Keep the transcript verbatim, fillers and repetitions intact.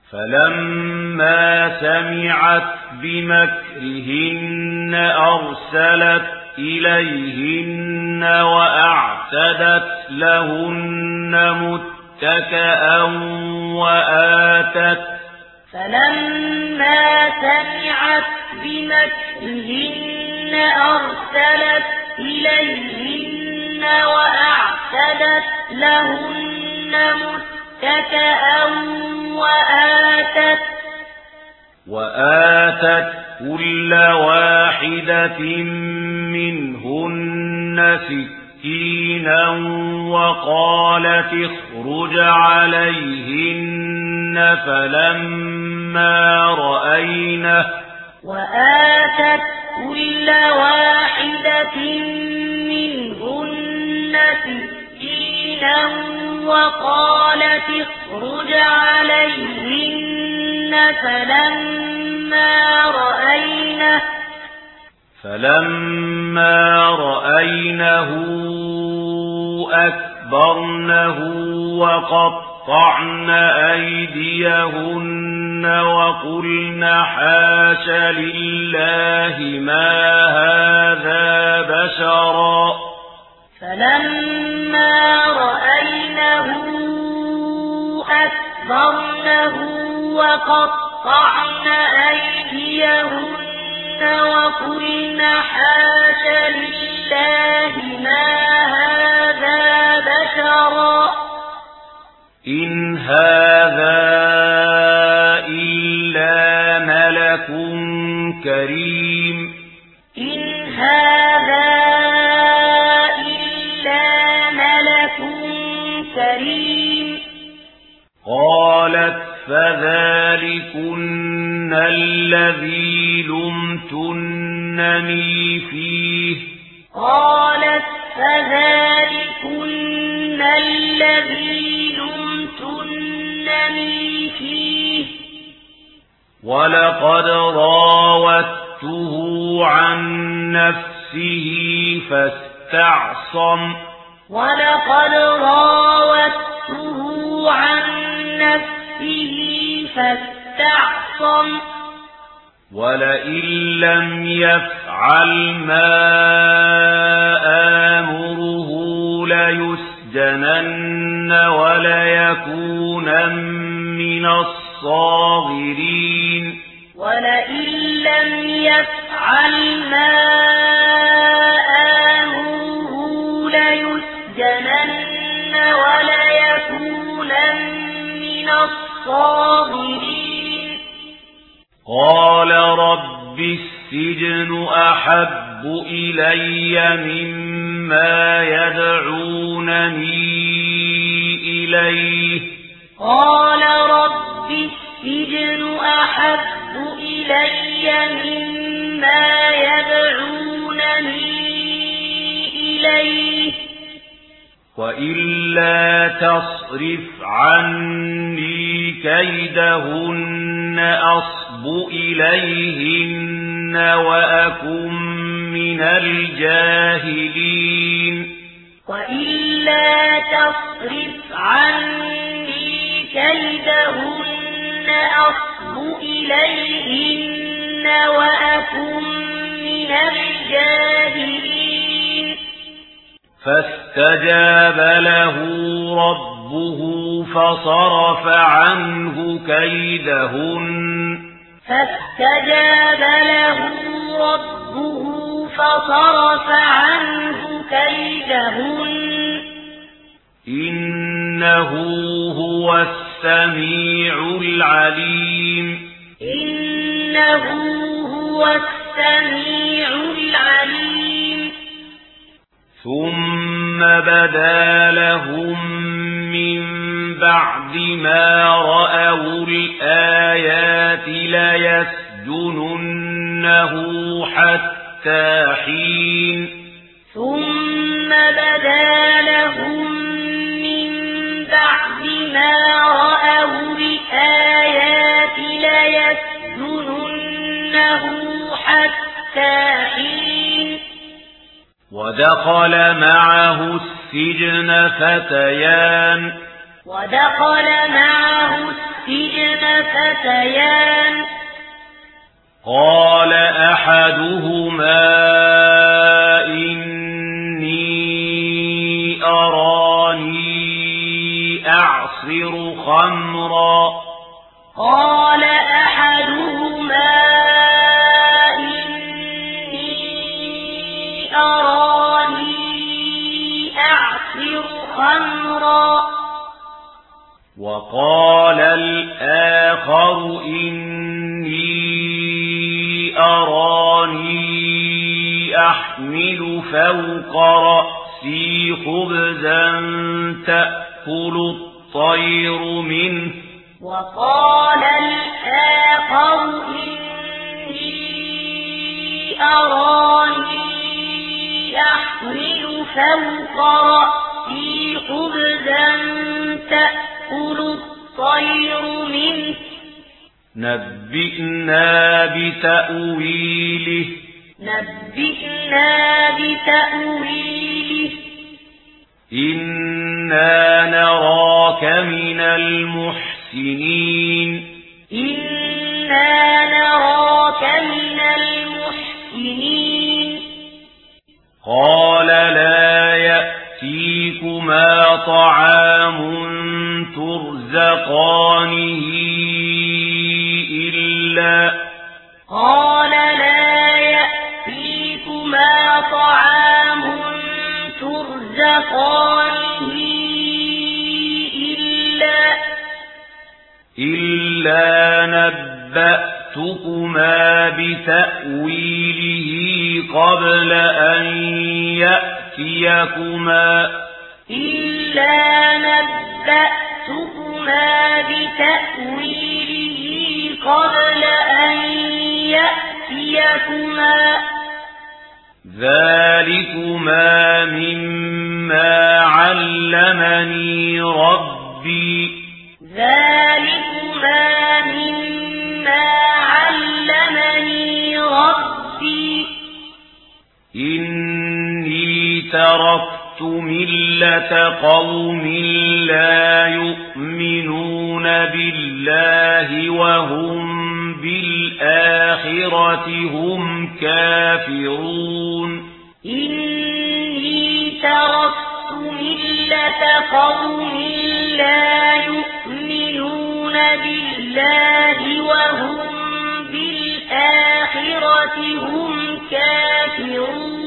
فلما سمعت بمكرهن أرسلت إليهن وأعتدت لهن متكئا وآتت فلما سمعت بمكرهن أرسلت إليهن وأعتدت لهن متكئا وآتت وآتت كل واحدة منهن سكينا وقالت اخرج عليهن فلما رأينه وآتت كل واحدة منهن سكينا وقالت اخرج عليهن فلما رأينه فلما رأينه أكبرنه وقطعن أيديهن وقلن حاش لله ما هذا بشرا فلما رأينه أكبرنه وقطعن أيديهن وقلن حاش لله ما هذا بشرا إن هذا إلا ملك كريم إن هذا إلا ملك كريم قالت فذلكن الذي لمتنني فيه قالت فذلكن الذي لمتنني فيه ولقد راودته عن نفسه فاستعصم ولقد راودته عن نفسه فاستعصم ولئن لم يفعل ما آمره ليسجنن وليكونن من الصاغرين ولئن لم يفعل ما آمره ليسجنن وليكونن من الصاغرين قال رب السجن أحب إلي مما يدعونني إليه قال رب السجن أحب إلي مما يدعونني إليه وإلا تصرف عني كيدهن أصب إليهن وأكن من الجاهلين وإلا تصرف عني كيدهن أصب إليهن وأكن من الجاهلين فاستجاب له ربه فصرف عنه كيدهن فاستجاب له ربه فصرف عنه كيدهن إنه هو السميع العليم إنه هو السميع العليم ثم بدا لهم من بعد ما رأوا الآيات ليسجننه حتى حين ثم بدا لهم من بعد ما رأوا الآيات ليسجننه حتى حين ودخل معه السجن فتيان ودخل معه السجن فتيان قال أحدهما إني أراني أعصر خمرا قال أحدهما إني أراني أعصر خمرا وقال الآخر إني أراني أحمل فوق رأسي خبزا تأكل الطير منه وقال الآخر إني أراني أحمل فوق رأسي خبزا تأكل الطير منه نبئنا بتأويله نبئنا بتأويله إنا نراك من المحسنين إنا نراك من المحسنين قال لا يأتيكما طعام ترزقانه إلا قال لا يأتيكما طعام ترزقانه إلا إلا نبأتكما بتأويله قبل أن يأتيكما إلا نبأتكما بتأويله قبل أن يأتيكما ذلكما مما علمني ربي ذلكما مما علمني ربي إني تركت ملة قوم لا يؤمنون بالله وهم بالآخرة هم كافرون إني تركت ملة قوم لا يؤمنون بالله وهم بالآخرة هم كافرون